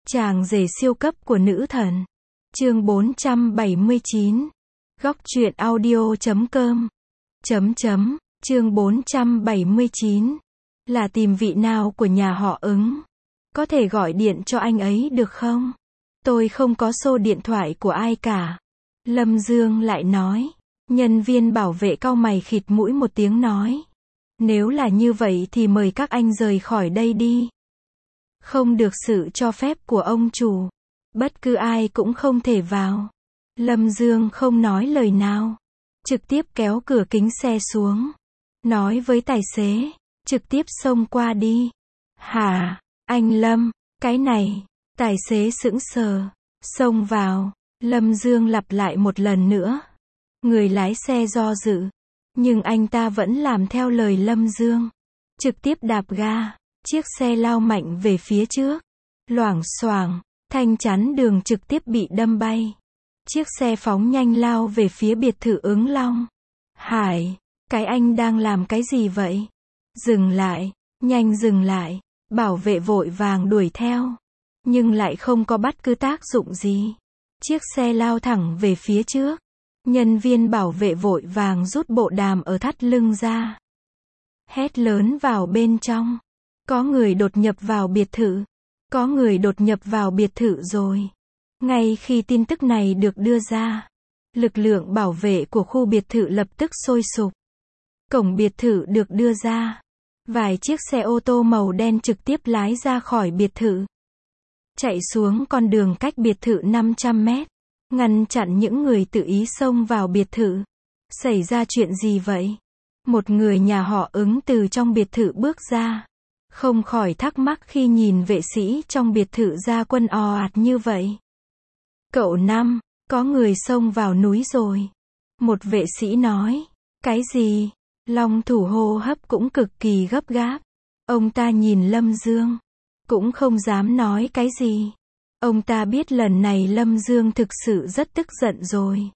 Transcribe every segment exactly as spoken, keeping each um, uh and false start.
Chàng rể siêu cấp của nữ thần. Chương bốn trăm bảy mươi chín. Góc truyện audio chấm com. Chấm chấm. Chương bốn trăm bảy mươi chín. Là tìm vị nào của nhà họ Ứng. Có thể gọi điện cho anh ấy được không? Tôi không có số điện thoại của ai cả. Lâm Dương lại nói. Nhân viên bảo vệ cau mày khịt mũi một tiếng nói. Nếu là như vậy thì mời các anh rời khỏi đây đi. Không được sự cho phép của ông chủ. Bất cứ ai cũng không thể vào. Lâm Dương không nói lời nào. Trực tiếp kéo cửa kính xe xuống. Nói với tài xế. Trực tiếp xông qua đi. Hả? Anh Lâm, cái này. Tài xế sững sờ. Xông vào. Lâm Dương lặp lại một lần nữa. Người lái xe do dự. Nhưng anh ta vẫn làm theo lời Lâm Dương. Trực tiếp đạp ga. Chiếc xe lao mạnh về phía trước. Loảng xoảng, thanh chắn đường trực tiếp bị đâm bay. Chiếc xe phóng nhanh lao về phía biệt thự Ứng Long. Hải, cái anh đang làm cái gì vậy? Dừng lại, nhanh dừng lại. Bảo vệ vội vàng đuổi theo. Nhưng lại không có bất cứ tác dụng gì. Chiếc xe lao thẳng về phía trước. Nhân viên bảo vệ vội vàng rút bộ đàm ở thắt lưng ra. Hét lớn vào bên trong. Có người đột nhập vào biệt thự. Có người đột nhập vào biệt thự rồi. Ngay khi tin tức này được đưa ra, lực lượng bảo vệ của khu biệt thự lập tức sôi sục. Cổng biệt thự được đưa ra. Vài chiếc xe ô tô màu đen trực tiếp lái ra khỏi biệt thự. Chạy xuống con đường cách biệt thự năm trăm mét. Ngăn chặn những người tự ý xông vào biệt thự. Xảy ra chuyện gì vậy? Một người nhà họ Ứng từ trong biệt thự bước ra. Không khỏi thắc mắc khi nhìn vệ sĩ trong biệt thự ra quân ò ạt như vậy. Cậu Năm, có người xông vào núi rồi. Một vệ sĩ nói. Cái gì? Long thủ hô hấp cũng cực kỳ gấp gáp. Ông ta nhìn Lâm Dương. Cũng không dám nói cái gì. Ông ta biết lần này Lâm Dương thực sự rất tức giận rồi.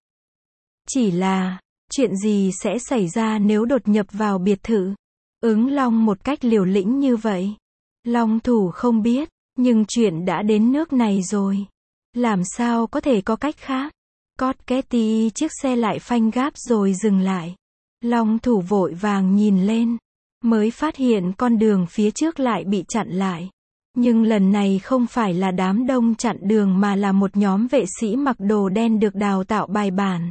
Chỉ là, chuyện gì sẽ xảy ra nếu đột nhập vào biệt thự? Ứng Long một cách liều lĩnh như vậy. Long thủ không biết, nhưng chuyện đã đến nước này rồi. Làm sao có thể có cách khác? Cót két tí chiếc xe lại phanh gáp rồi dừng lại. Long thủ vội vàng nhìn lên. Mới phát hiện con đường phía trước lại bị chặn lại. Nhưng lần này không phải là đám đông chặn đường mà là một nhóm vệ sĩ mặc đồ đen được đào tạo bài bản.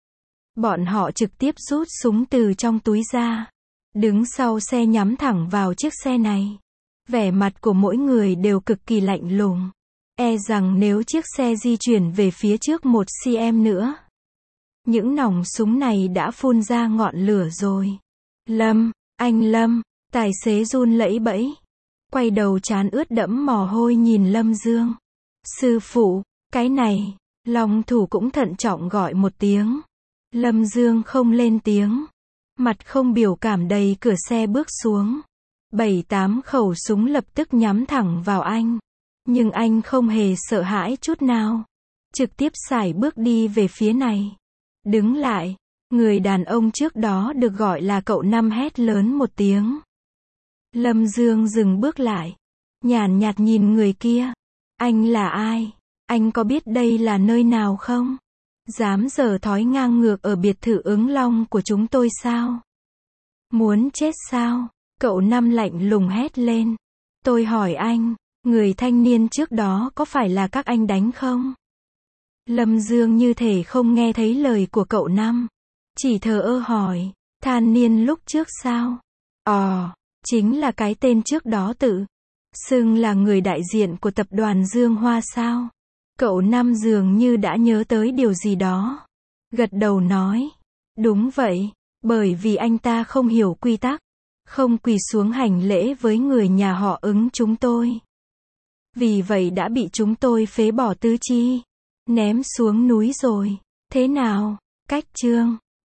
Bọn họ trực tiếp rút súng từ trong túi ra. Đứng sau xe nhắm thẳng vào chiếc xe này. Vẻ mặt của mỗi người đều cực kỳ lạnh lùng. E rằng nếu chiếc xe di chuyển về phía trước một xăng-ti-mét nữa. Những nòng súng này đã phun ra ngọn lửa rồi. Lâm, anh Lâm, tài xế run lẩy bẩy. Quay đầu trán ướt đẫm mồ hôi nhìn Lâm Dương. Sư phụ, cái này, Long thủ cũng thận trọng gọi một tiếng. Lâm Dương không lên tiếng. Mặt không biểu cảm đầy cửa xe bước xuống. Bảy tám khẩu súng lập tức nhắm thẳng vào anh. Nhưng anh không hề sợ hãi chút nào. Trực tiếp sải bước đi về phía này. Đứng lại. Người đàn ông trước đó được gọi là cậu Năm hét lớn một tiếng. Lâm Dương dừng bước lại. Nhàn nhạt nhìn người kia. Anh là ai? Anh có biết đây là nơi nào không? Dám giở thói ngang ngược ở biệt thự Ứng Long của chúng tôi sao? Muốn chết sao? Cậu Năm lạnh lùng hét lên. Tôi hỏi anh, người thanh niên trước đó có phải là các anh đánh không? Lâm Dương như thể không nghe thấy lời của cậu Năm. Chỉ thờ ơ hỏi, thanh niên lúc trước sao? Ồ, chính là cái tên trước đó tự xưng là người đại diện của tập đoàn Dương Hoa sao? Cậu Năm dường như đã nhớ tới điều gì đó. Gật đầu nói, đúng vậy, bởi vì anh ta không hiểu quy tắc. Không quỳ xuống hành lễ với người nhà họ Ứng chúng tôi. Vì vậy đã bị chúng tôi phế bỏ tứ chi. Ném xuống núi rồi. Thế nào? Cách chương